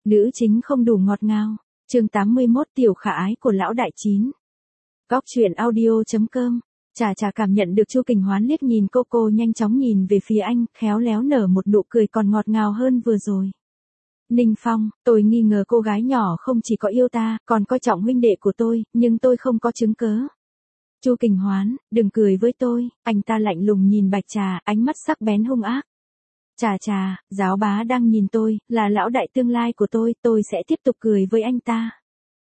Nữ chính không đủ ngọt ngào. Chương 81 tiểu khả ái của lão đại chín. Góc truyện audio.com. Chà cảm nhận được Chu Kình Hoán liếc nhìn cô nhanh chóng nhìn về phía anh, khéo léo nở một nụ cười còn ngọt ngào hơn vừa rồi. Ninh Phong, tôi nghi ngờ cô gái nhỏ không chỉ có yêu ta, còn coi trọng huynh đệ của tôi, nhưng tôi không có chứng cớ. Chu Kình Hoán, đừng cười với tôi, anh ta lạnh lùng nhìn Bạch Trà, ánh mắt sắc bén hung ác. Chà, giáo bá đang nhìn tôi, là lão đại tương lai của tôi sẽ tiếp tục cười với anh ta.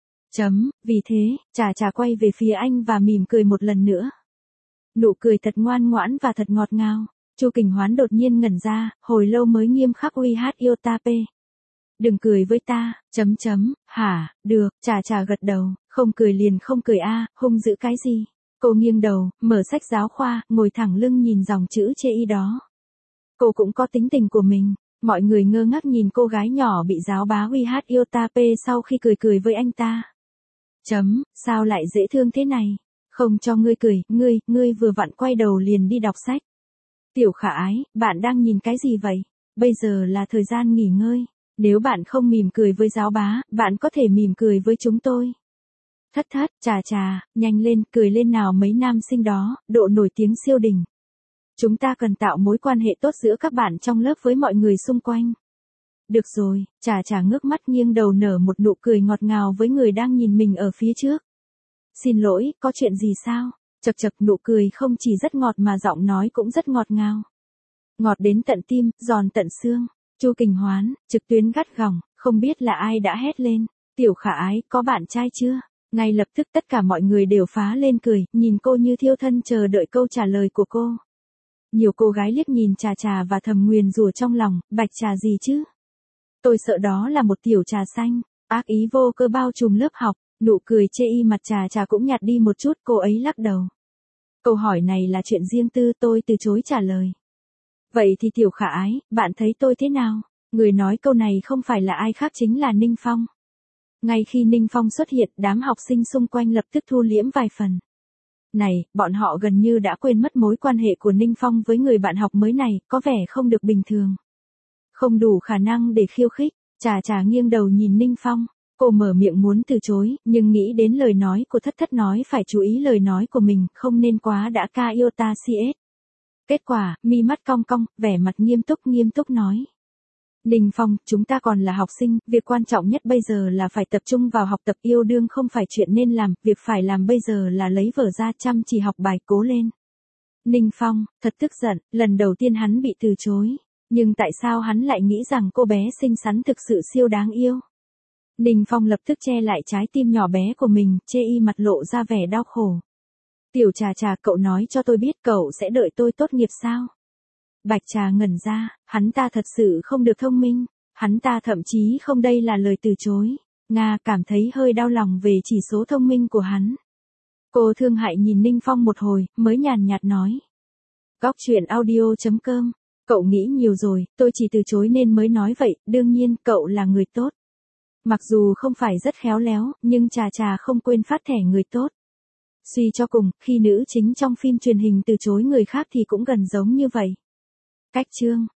Vì thế, chà quay về phía anh và mỉm cười một lần nữa. Nụ cười thật ngoan ngoãn và thật ngọt ngào. Chu Kình Hoán đột nhiên ngẩn ra, hồi lâu mới nghiêm khắc uy hát yêu ta p. Đừng cười với ta, hả, được, chà gật đầu, không cười liền không cười hung dữ cái gì. Cô nghiêng đầu, mở sách giáo khoa, ngồi thẳng lưng nhìn dòng chữ chê y đó. Cô cũng có tính tình của mình, mọi người ngơ ngác nhìn cô gái nhỏ bị giáo bá uy hát yêu ta p sau khi cười với anh ta. Sao lại dễ thương thế này? Không cho ngươi cười, ngươi vừa vặn quay đầu liền đi đọc sách. Tiểu khả ái, bạn đang nhìn cái gì vậy? Bây giờ là thời gian nghỉ ngơi. Nếu bạn không mỉm cười với giáo bá, bạn có thể mỉm cười với chúng tôi. Thất, chà, nhanh lên, cười lên nào mấy nam sinh đó, độ nổi tiếng siêu đỉnh. Chúng ta cần tạo mối quan hệ tốt giữa các bạn trong lớp với mọi người xung quanh. Được rồi, chà ngước mắt nghiêng đầu nở một nụ cười ngọt ngào với người đang nhìn mình ở phía trước. Xin lỗi, có chuyện gì sao? Chật nụ cười không chỉ rất ngọt mà giọng nói cũng rất ngọt ngào. Ngọt đến tận tim, giòn tận xương. Chu Kình Hoán, trực tuyến gắt gỏng, không biết là ai đã hét lên. Tiểu khả ái, có bạn trai chưa? Ngay lập tức tất cả mọi người đều phá lên cười, nhìn cô như thiêu thân chờ đợi câu trả lời của cô. Nhiều cô gái liếc nhìn chà và thầm nguyền rủa trong lòng, Bạch Trà gì chứ? Tôi sợ đó là một tiểu trà xanh, ác ý vô cơ bao trùm lớp học, nụ cười chê y mặt chà cũng nhạt đi một chút, cô ấy lắc đầu. Câu hỏi này là chuyện riêng tư, tôi từ chối trả lời. Vậy thì tiểu khả ái, bạn thấy tôi thế nào? Người nói câu này không phải là ai khác chính là Ninh Phong. Ngay khi Ninh Phong xuất hiện, đám học sinh xung quanh lập tức thu liễm vài phần. Này, bọn họ gần như đã quên mất mối quan hệ của Ninh Phong với người bạn học mới này, có vẻ không được bình thường. Không đủ khả năng để khiêu khích, chà nghiêng đầu nhìn Ninh Phong. Cô mở miệng muốn từ chối, nhưng nghĩ đến lời nói của thất nói phải chú ý lời nói của mình, không nên quá đã ca yêu ta CS. Kết quả, mi mắt cong cong, vẻ mặt nghiêm túc nói. Ninh Phong, chúng ta còn là học sinh, việc quan trọng nhất bây giờ là phải tập trung vào học tập, yêu đương không phải chuyện nên làm, việc phải làm bây giờ là lấy vở ra chăm chỉ học bài, cố lên. Ninh Phong, thật tức giận, lần đầu tiên hắn bị từ chối. Nhưng tại sao hắn lại nghĩ rằng cô bé xinh xắn thực sự siêu đáng yêu? Ninh Phong lập tức che lại trái tim nhỏ bé của mình, chê y mặt lộ ra vẻ đau khổ. Tiểu chà, cậu nói cho tôi biết cậu sẽ đợi tôi tốt nghiệp sao? Bạch Trà ngẩn ra, hắn ta thật sự không được thông minh, hắn ta thậm chí không đây là lời từ chối. Nga cảm thấy hơi đau lòng về chỉ số thông minh của hắn. Cô thương hại nhìn Ninh Phong một hồi, mới nhàn nhạt nói. Góc truyện audio.com. Cậu nghĩ nhiều rồi, tôi chỉ từ chối nên mới nói vậy, đương nhiên cậu là người tốt. Mặc dù không phải rất khéo léo, nhưng chà không quên phát thẻ người tốt. Suy cho cùng, khi nữ chính trong phim truyền hình từ chối người khác thì cũng gần giống như vậy. Cách chương.